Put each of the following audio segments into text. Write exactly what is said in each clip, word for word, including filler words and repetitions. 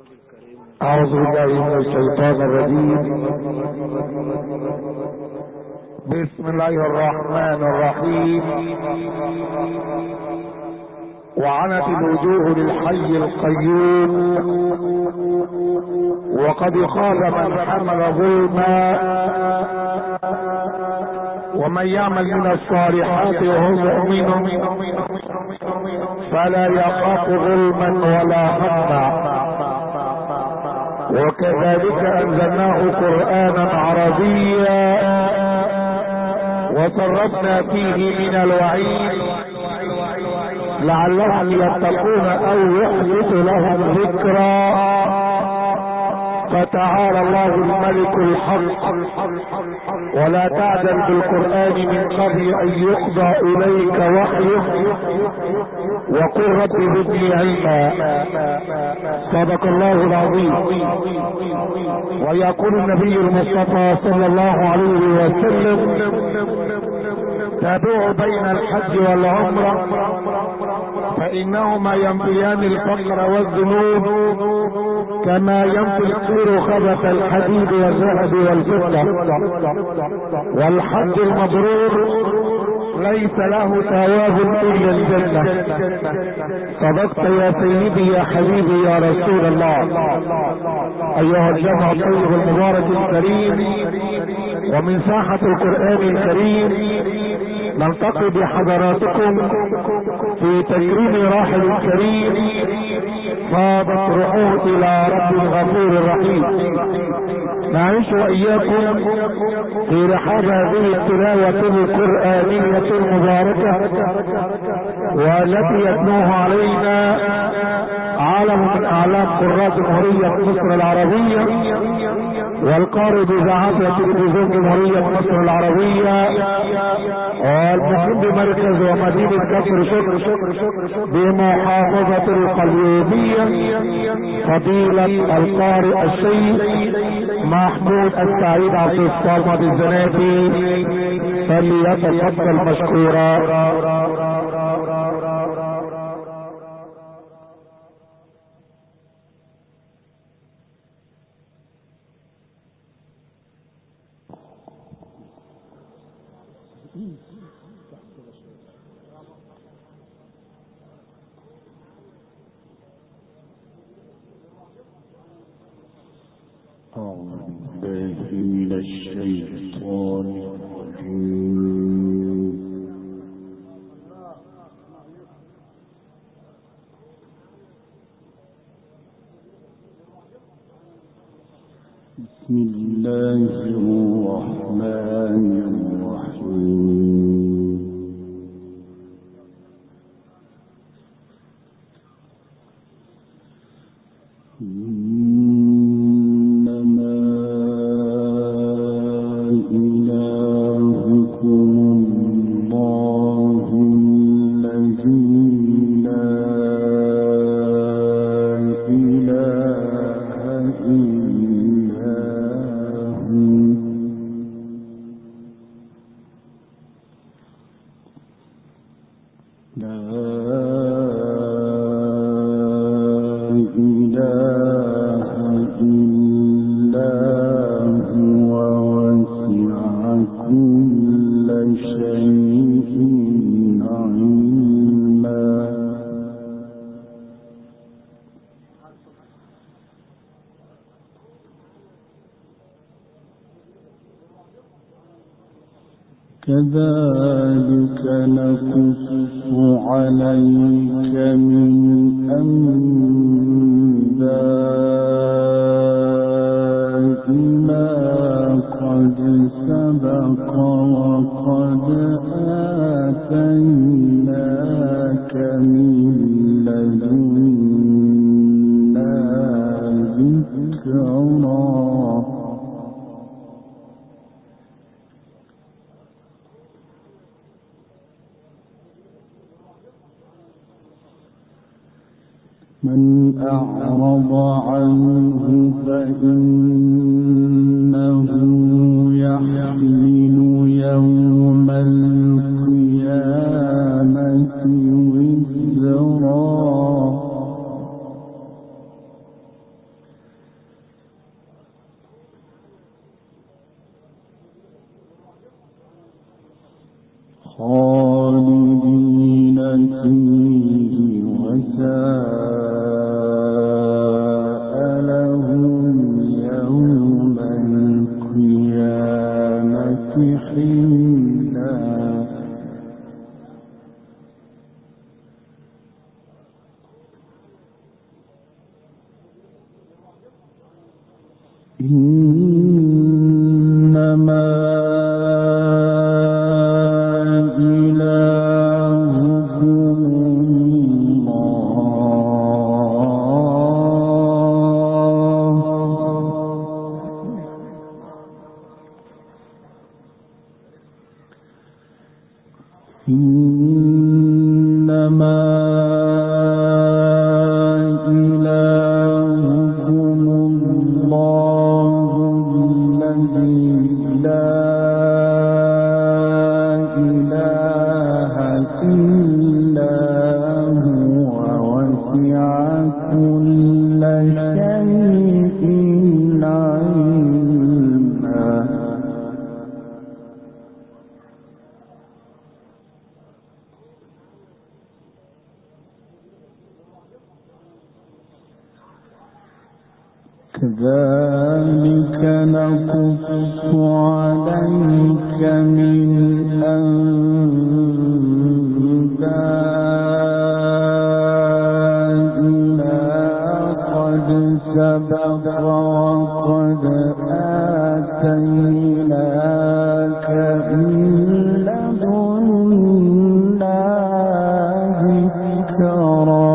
أعوذ بالله من الشيطان الرجيم. بسم الله الرحمن الرحيم. وعنت الوجوه للحي القيوم وقد خاب من حمل ظلما ومن يعمل من الصالحات وهو مؤمن فلا يخاف ظلما ولا هضما. وكذلك انزلناه قرآنا عربيا وصرفنا فيه من الوعيد لعلهم يتقون او يحدث لهم ذكرا. فتعالى الله الملك الحق ولا تعجل بالقرآن من قبل ان يقضى اليك وحيه وقل رب زدني علما. صدق الله العظيم. ويقول النبي المصطفى صلى الله عليه وسلم: تابعوا بين الحج والعمرة فإنهما ينفيان الفقر والذنوب كما ينفي القير خبث الحديد والذهب والفضة. والحج المبرور ليس له ثواب الا الجنة. صدقت يا سيدي يا حبيبي يا رسول الله. ايها الجمع الطيب المبارك الكريم، ومن ساحة القرآن الكريم نلتقي بحضراتكم في تكريم راحل الكريم فاضت روحه الى رب غفور رحيم. نعيش واياكم في رحاب هذه التلاوة القرآنية المباركة والتي يتلوها علينا عالم من اعلام قراء جمهورية مصر العربية والقارئ بإذاعة تلفزيون جمهورية مصر العربية والمقيم بمركز ومدينة كفر شكر بمحافظة القليوبية فضيلة القارئ الشيخ محمود السعيد عبد الصمد الزناتي فليتفضل مشكورا. أعوذ بالله من الشيطان الرجيم. بسم الله الرحمن الرحيم. كذلك نقص عليك من أنباء ما قد سبق وقد آتيناك من لدنا ذكرا. من أعرض عنه فإنه يحمل يوم القيامة وزرا إنما إلهكم الله إنما كذلك نقص عليك من أنباء ما قد سبق وقد آتيناك من لدنا ذكرا.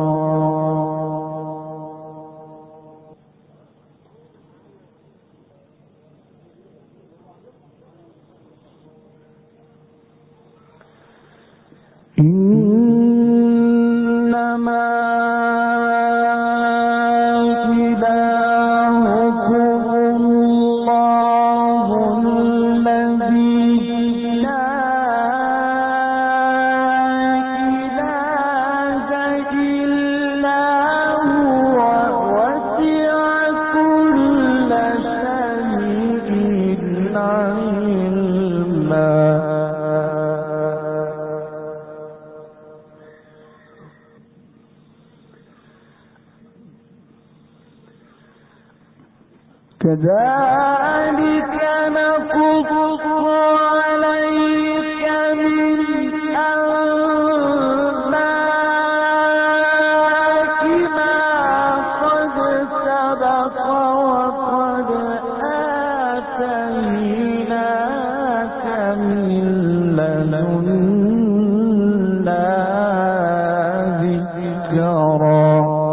إنما إلهكم الله الذي لا إله إلا هو وسع كل شيء علما. كذلك نقص عليك من أنباء ما قد سبق وقد آتيناك من لدنا ذكرا.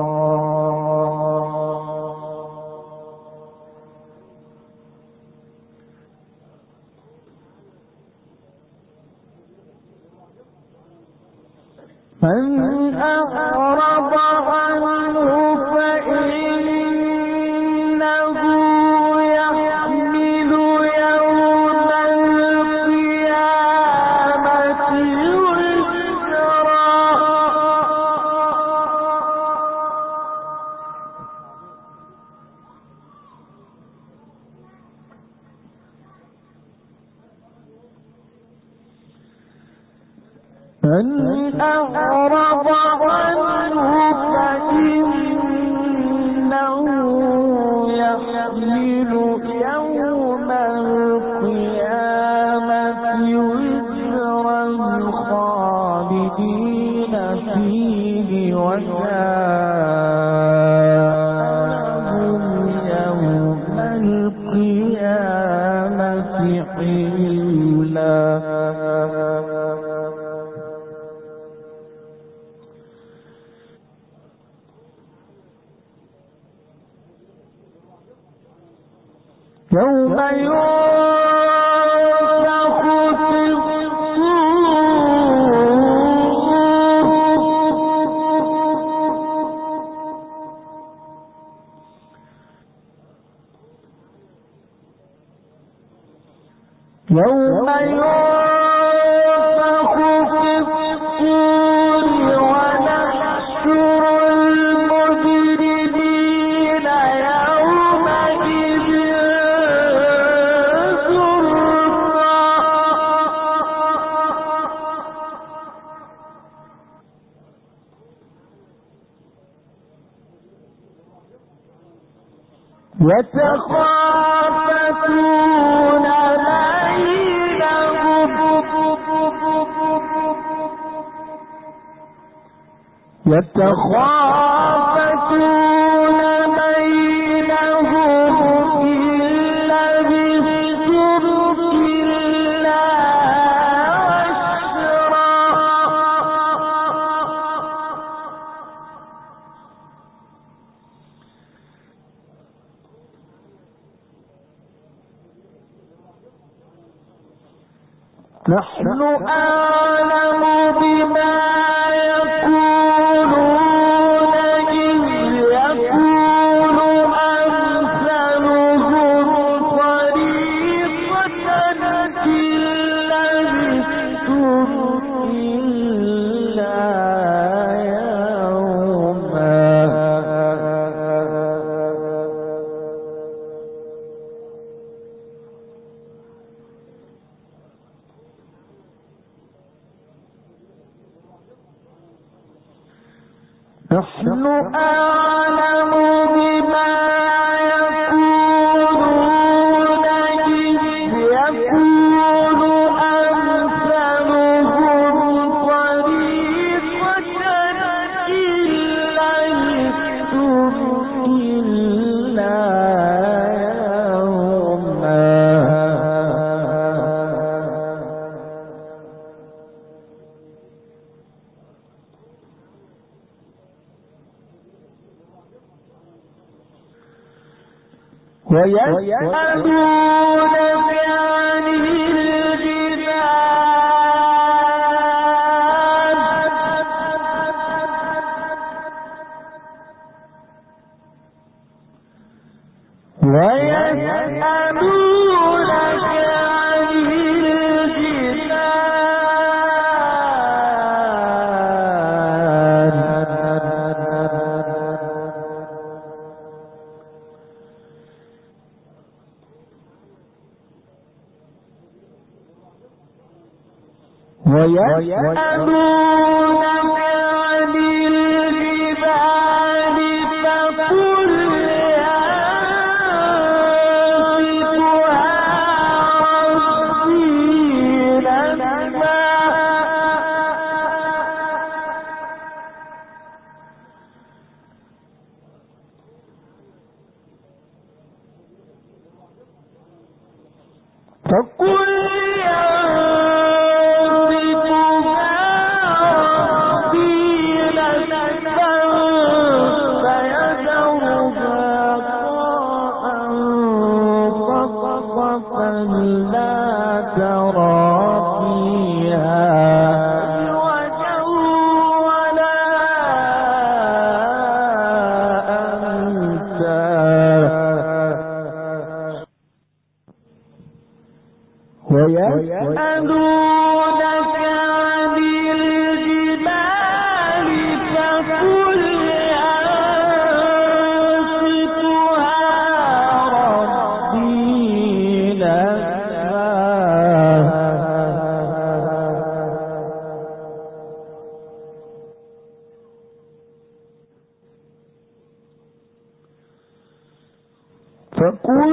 من أعرض عنه فإنه يحمل يوم القيامة وزرا. من أعرض عنه فإنه يحمل يوم القيامة وزرا خالدين فيه وساء يوم القيامة حملا. يوم ينفخ في الصور يوم ينفخ في الصور ونحشر المجرمين يومئذ يتخافتون بينهم يتخافتون بينهم نحن أعلم بما يقولون إذ يقول أمثلهم طريقة إن لبثتم إلا نحن أعلم بما يقولون إذ يقول أمثلهم طريقة إن لبثتم إلا ويسألونك عن الجبال ويسألونك عن ويسألونك عن الجبال فقل فقل ويسألونك عن الجبال فقل ينسفها ربي نسفا فقل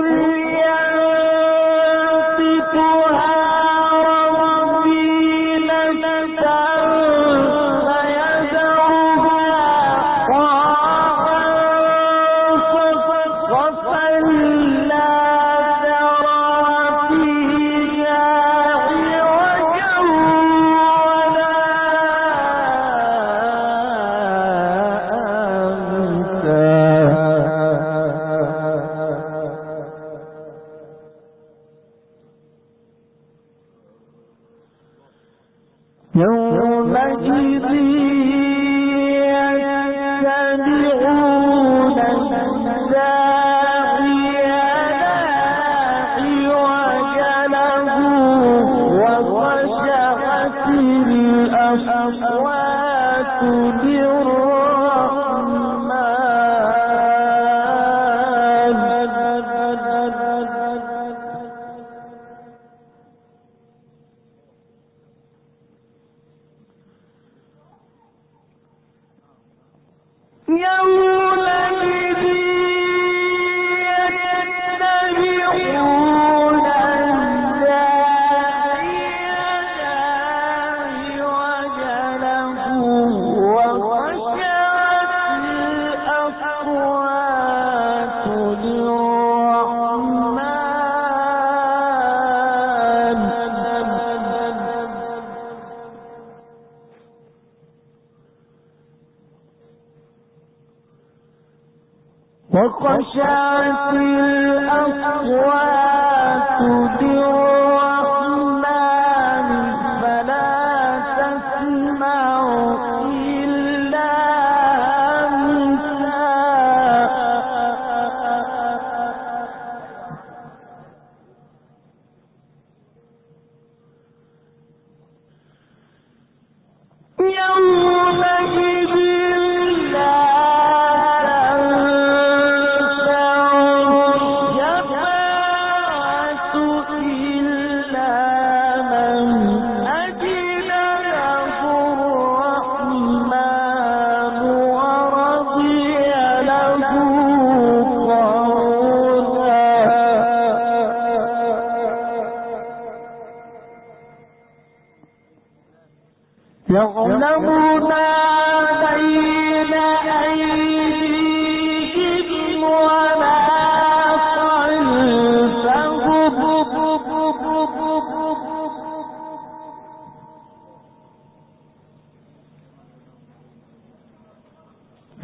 يومئذ يتبعون الداعي لا عوج له وخشعت الأصوات يومئذ يتبعون الداعي لا عوج له وخشعت الأصوات للرحمن وخشعت الأصوات للرحمن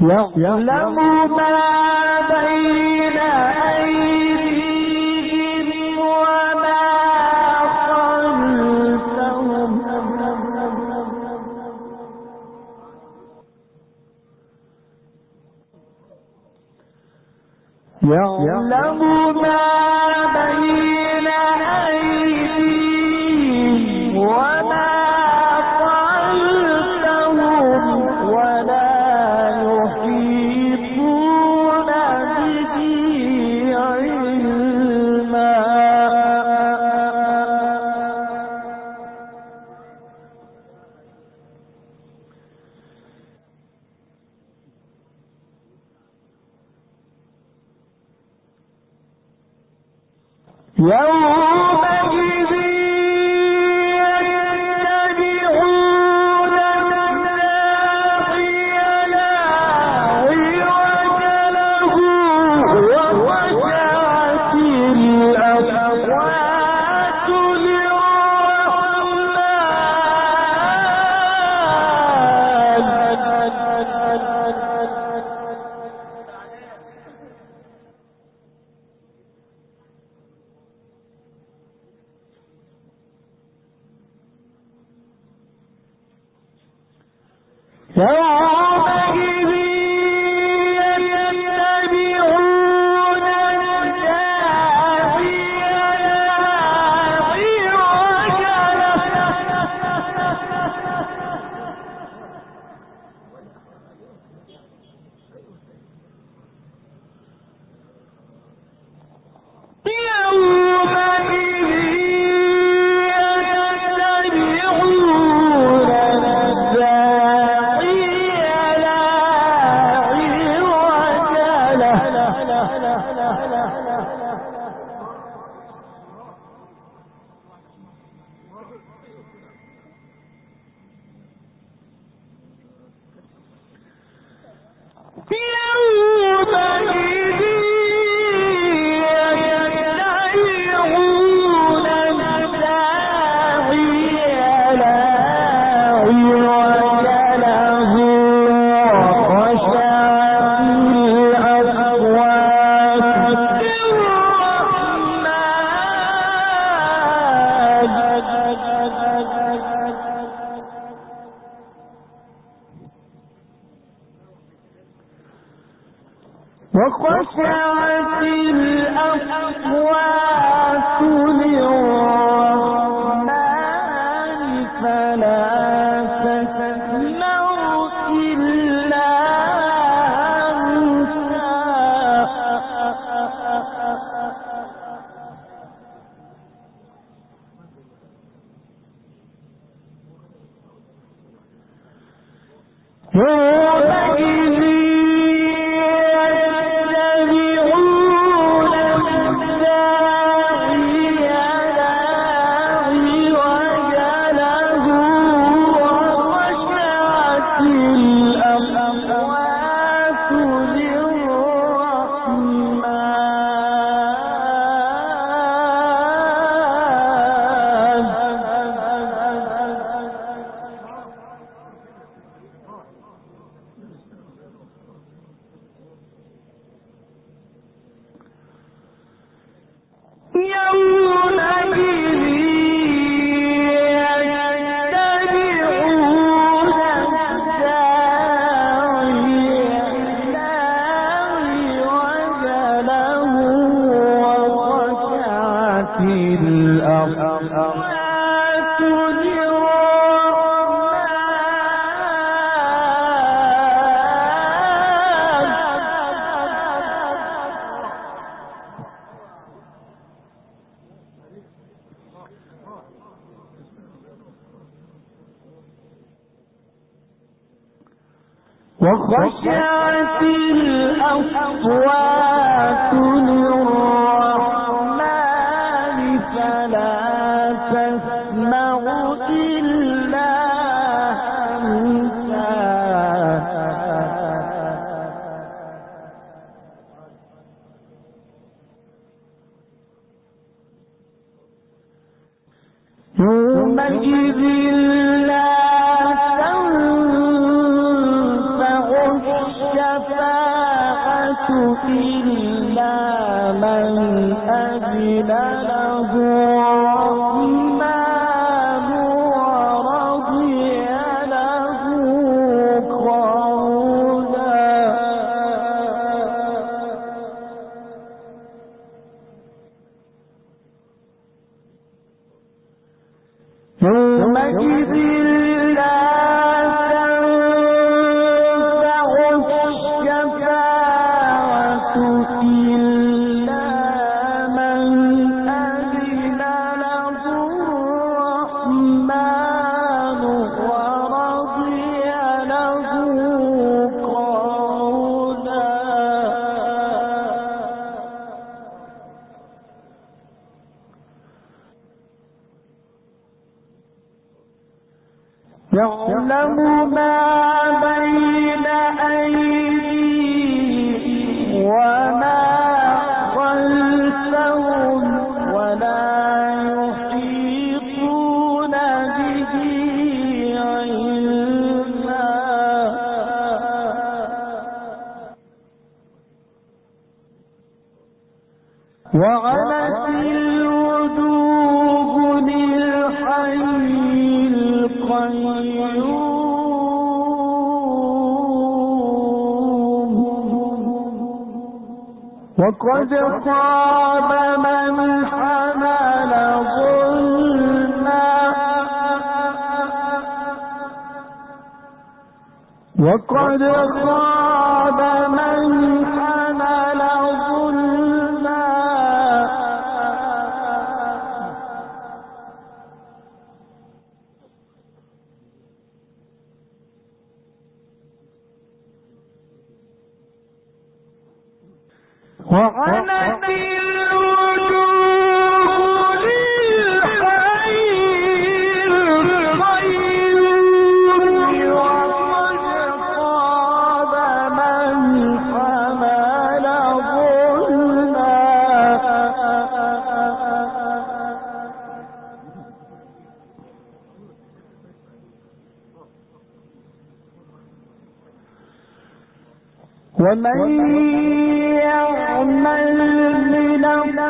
يعلم ما بين أيديهم وما خلفهم يعلم ما بين أيديهم وما يومئذ يتبعون الداعي لا عوج له وخشعت الأصوات يومئذ يتبعون الداعي وخشعت الأصوات للرحمن فلا تسمع إلا همسا وخشعت الأصوات للرحمن فلا تسمع إلا همسا يومئذ لا تنفع الشفاعة إلا من أذن له الرحمن ورضي له قولا. يومئذ لا يعلم ما بين أيديهم وما خلفهم ولا يحيطون به علما. وعنت الوجوه للحي القيوم وقد خاب من حمل ظلما. وقد خاب من حمل ظلما. وعنت الوجوه للحي القيوم وقد خاب من حمل ظلما. ومن يعمل من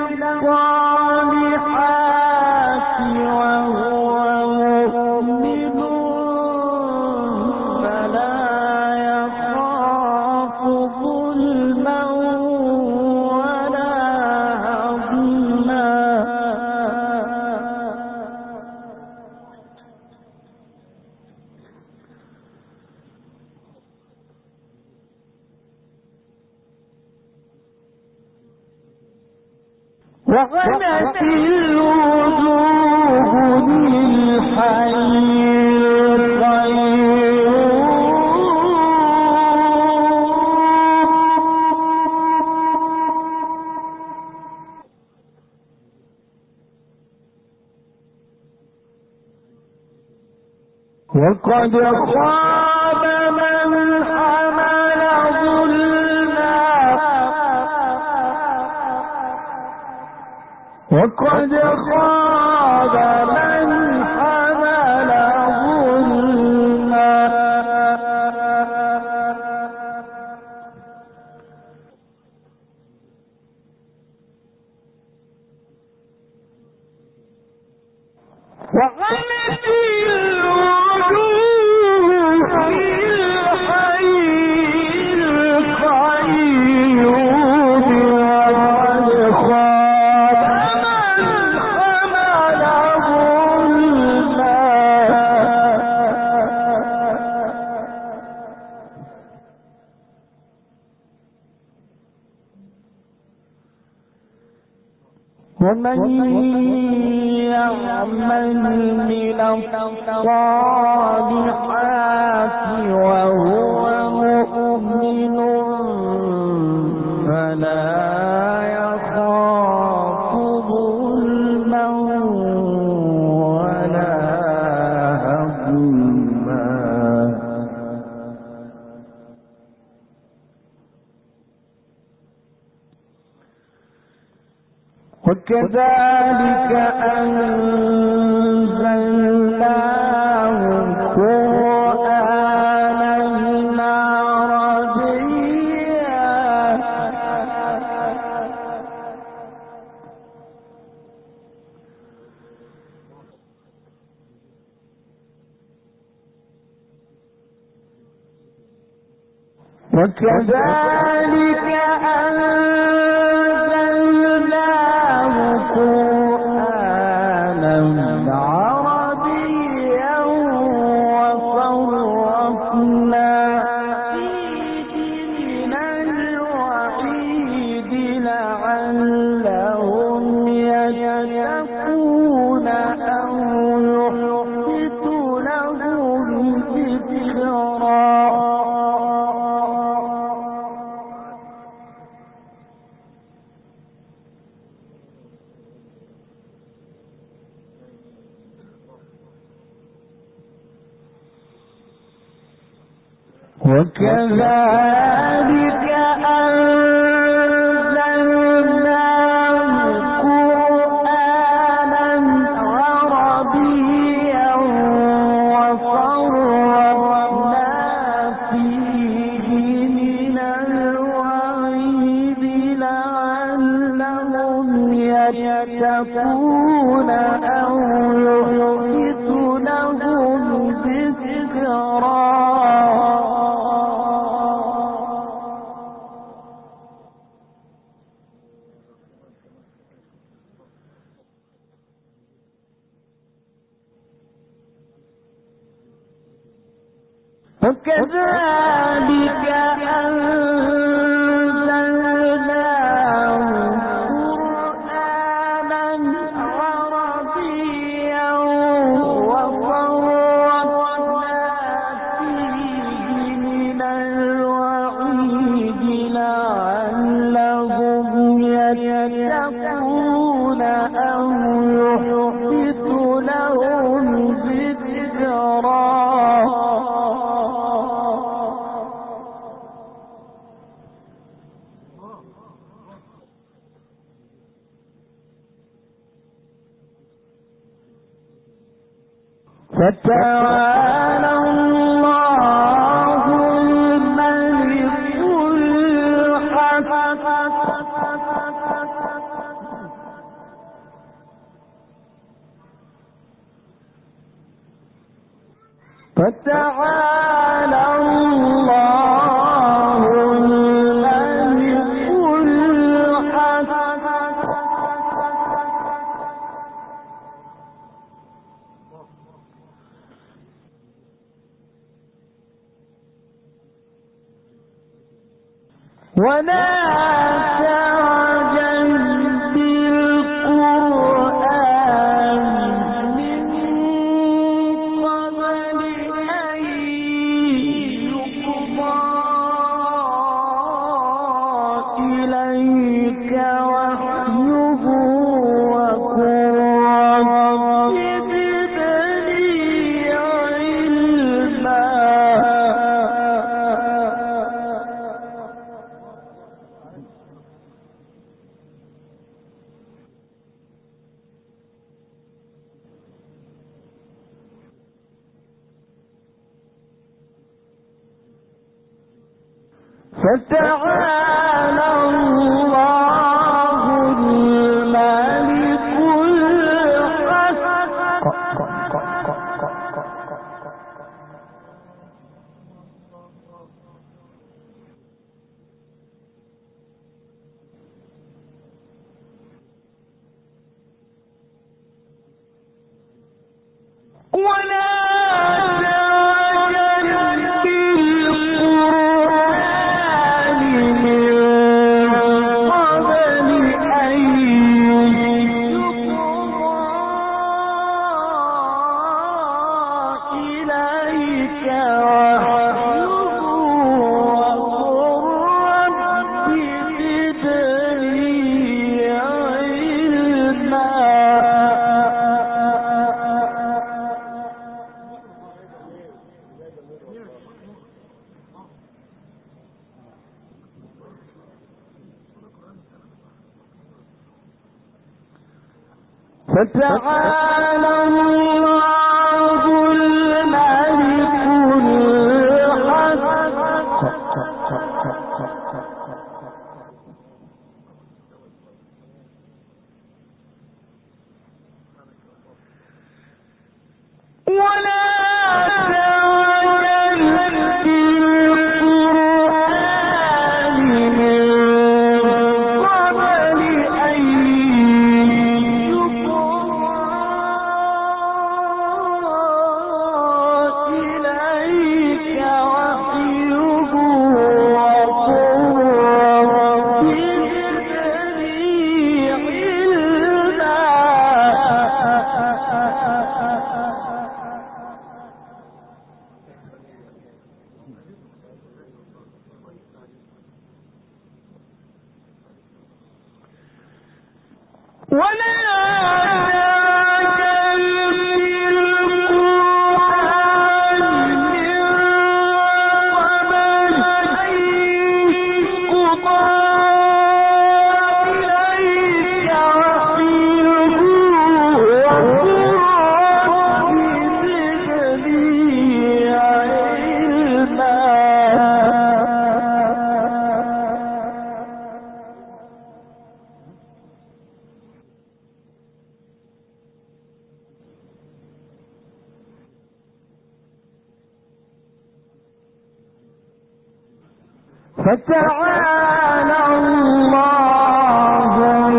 الصالحات وهو مؤمن فلا يخاف ظلما ولا هضما. وعنت الوجوه للحي القيوم وقد خاب من حمل ظلما. وقد خاب من حمل ظلما. وعنت الوجوه للحي القيوم وقد خاب ومن يعمل من الصالحات وهو مؤمن فلا يخاف ظلما ولا هضما. وكذلك أنزلناه قرآنا عربيا وكذلك أنزلناه قرآنا عربيا وصرفنا فيه من الوعيد لعلهم يتقون أو يحدث لهم ذكرا. وكذلك أنزلناه قرآنا عربيا وصرفنا فيه من الوعيد لعلهم يتقون أو يحدث لهم ذكرا. وكذلك أنزلناه قرآنا عربيا وصرفنا فيه من الوعيد لعلهم يتقون أو يحدث لهم ذكرا. فتعالى الله الملك الحق فتعالى الله الملك الحق ولا تعجل بالقرآن من قبل أن يقضى إليك وحيه وقل رب زدني علما. فتعالى الله الملك الحق ولا فتعالى الله الملك الحق ولا تعجل بالقرآن فتعالى الله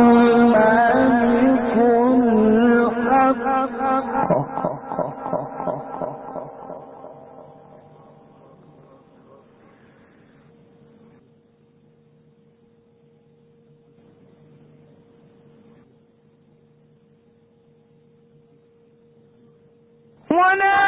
الملك الحق ولا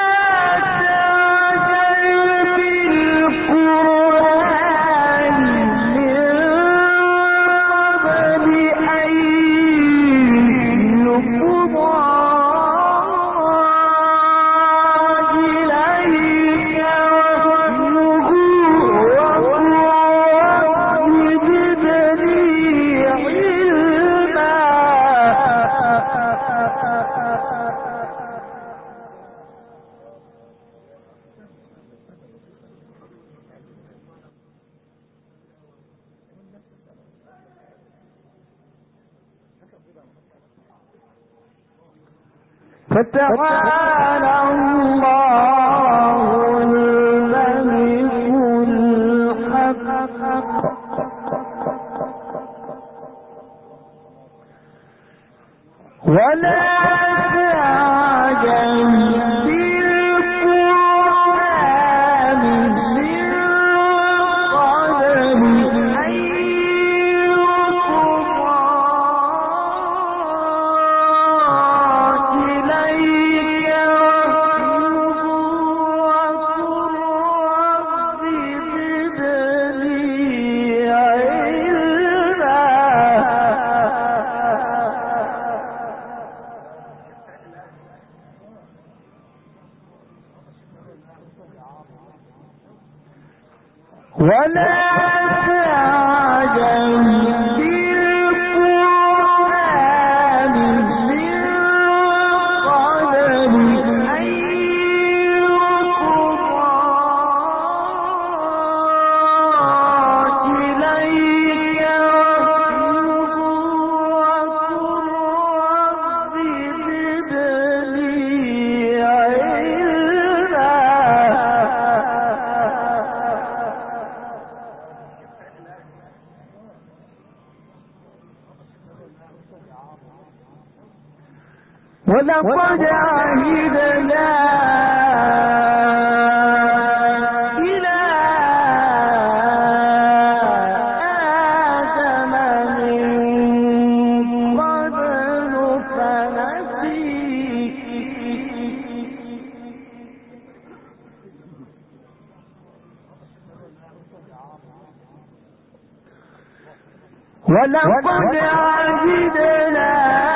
فتعالى الله الملك الحق ولا تعجل بالقرآن من قبل أن ولا تعجل بالقرآن من قبل أن يقضى إليك ولقد عهدنا إلى آدم من قبل فنسي ولقد عهدنا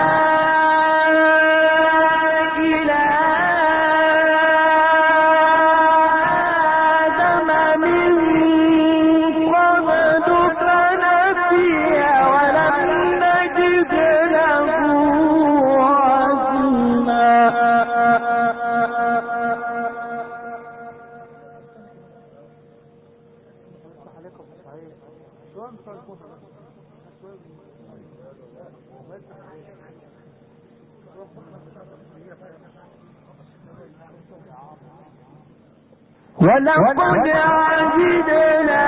ولقد عهدنا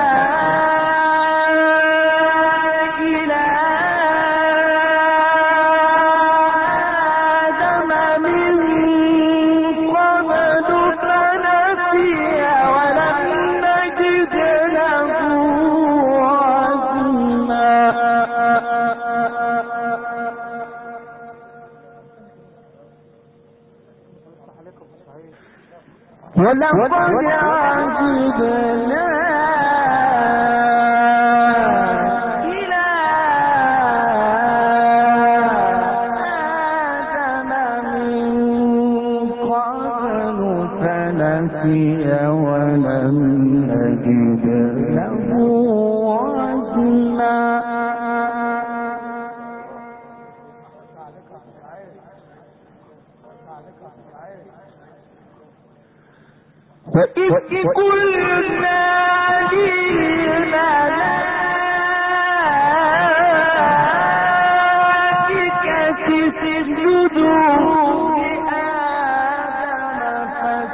إلى آدم من قبل فنسي ولم نجد له عزما ولقد عهدنا إلى وإذ قلنا للملائكة اسجدوا لآدم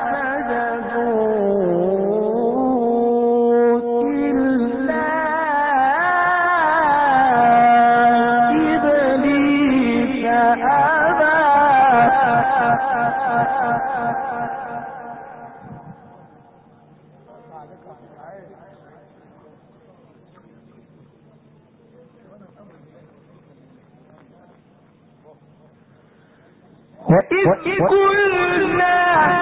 فسجدوا إلا إبليس أبى. وإذ قلنا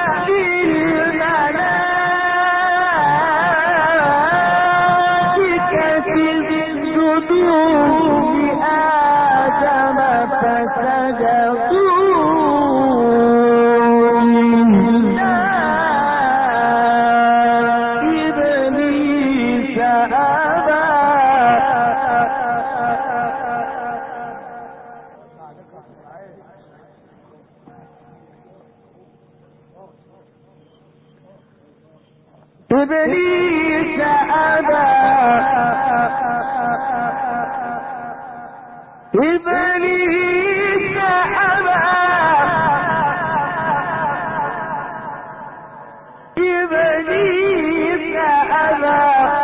للملائكة اسجدوا لآدم فسجدوا إلا إبليس أبى. إبليس أبى إبليس أبى إبليس أبى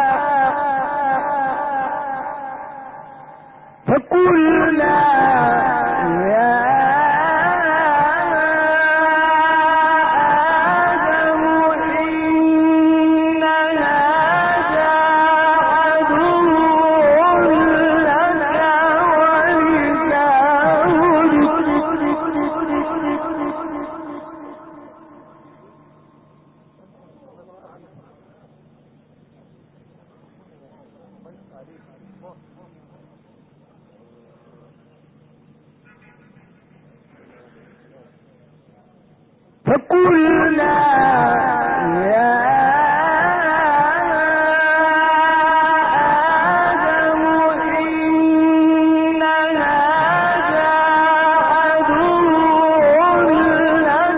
فقلنا يا فقلنا يا آدم إن هذا عدو لك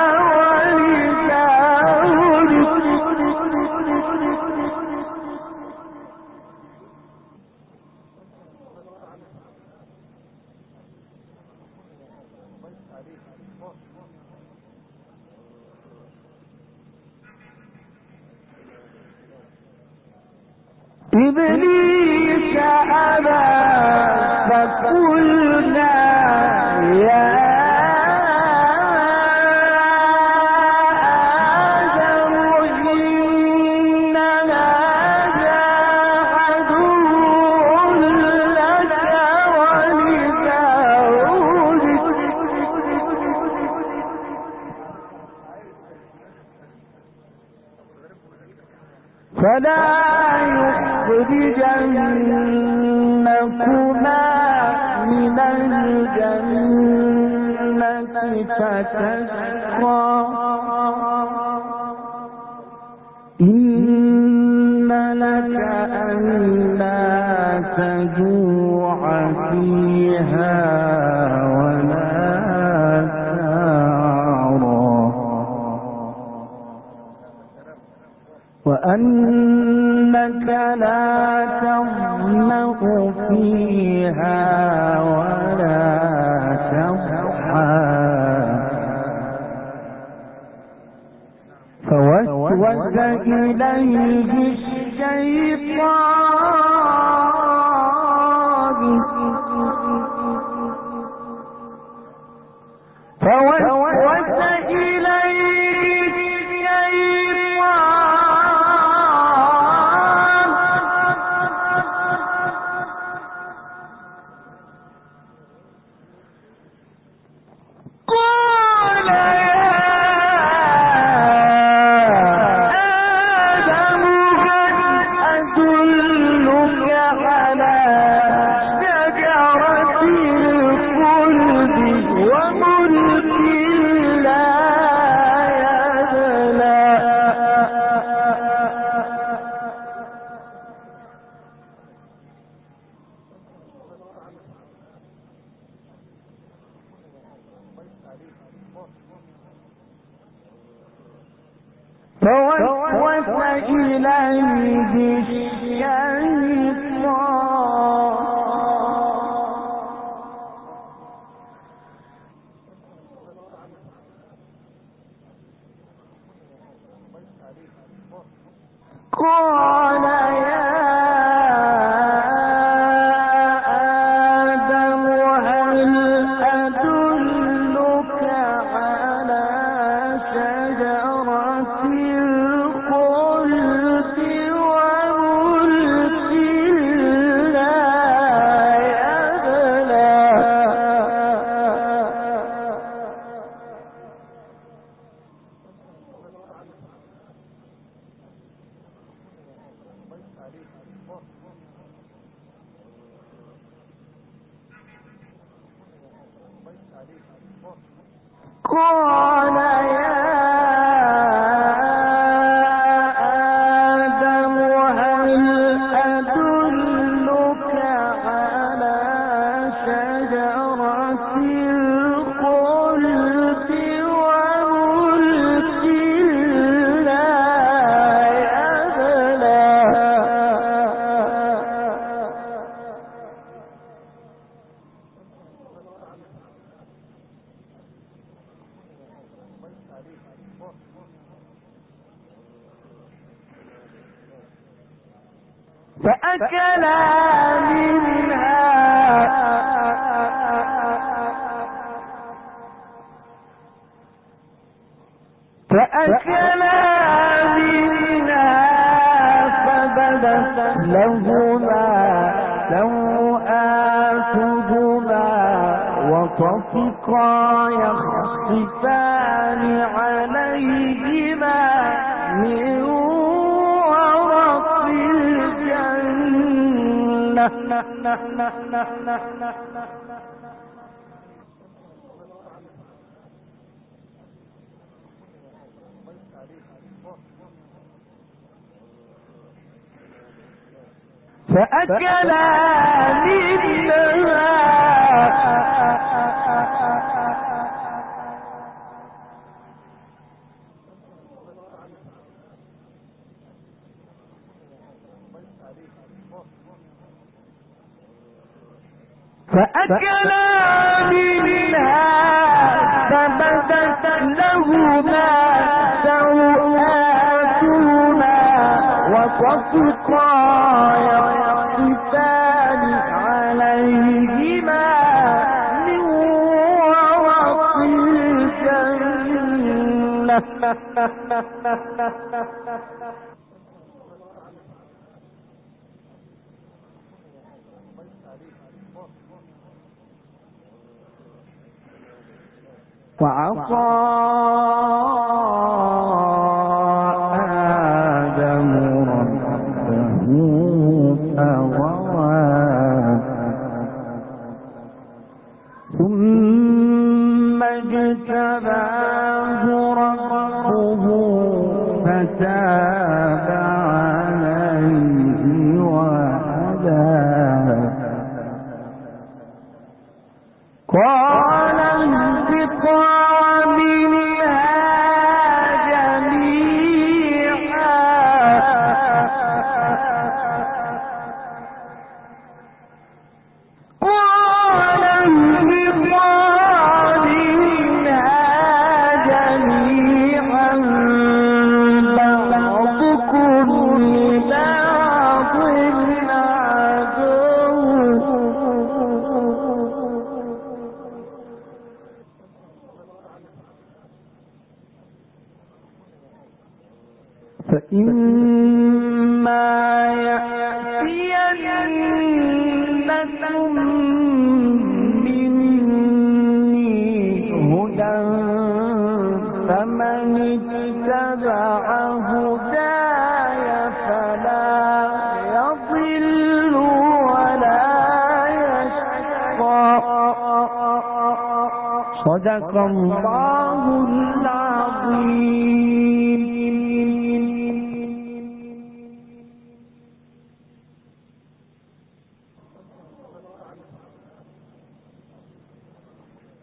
إبليس أبى فقلنا يا آدم إن هذا عدو لك ولزوجك فلا يخرجنكما من الجنة فتشقى إن لك ألا تجوع فيها ولا تعرى وأنك لا تظمأ فيها ولا تضحى فوسوس إليه الشيطان فوسوس إليه فوسوس إليه الشيطان قال يا آدم هل أدلك على شجرة الخلد وملك لا يبلى قال يا آدم هل أدلك على شجرة الخلد وملك لا يبلى فأكلا منها فأكلا منها فبدت لهما سوآتهما وطفقا يخصفان عليهما من ورق الجنة فأكلا منها فأكلا منها فبدت لهما سوآتهما وطفقا يخصفان عليهما من ورق الجنة وعصى آدم ربه فغوى ثم اجتباه ربه فتاب عليه وهدى قال انفقا منها جميعا قال انفقا منها جميعا بعضكم لبعض عدو فإما يأتينكم مني هدى فمن اتبع هداي فلا يضل ولا يشقى صدق الله العظيم.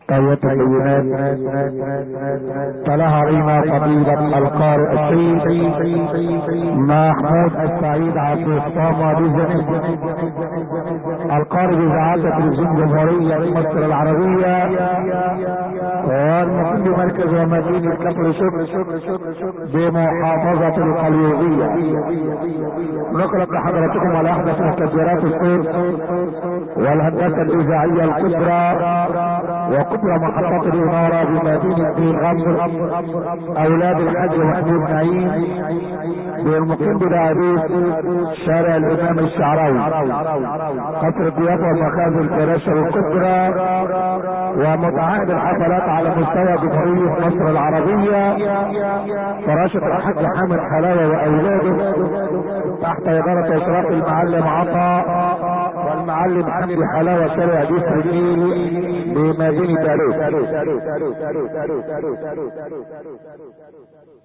آيات البينات تلاها علينا فضيلة القارئ الشيخ محمود السعيد عبد الصمد بزنب القارئ بإذاعة تلفزيون جمهورية مصر العربية والمقيم بمركز ومدينة كفر شكر بمحافظة القليوبية. نقرأ لحضراتكم على احدث مستجرات الصوت والهندسة الإذاعية الكبرى وكبرى محطات الإنارة بمدينة الغمر أولاد الحاج محمود نعيم بالمقيم بالعبيد شارع الإمام الشعراوي قصر الضيافة ومخازن الفراشة الكبرى ومتعهد الحفلات على مستوى جمهورية مصر العربية فراشة الحاج حامد حلاوة وأولاده تحت إدارة إشراف المعلم عطا والمعلم حمدي حلاوة شارع جسر النيل بمدينة ألوف.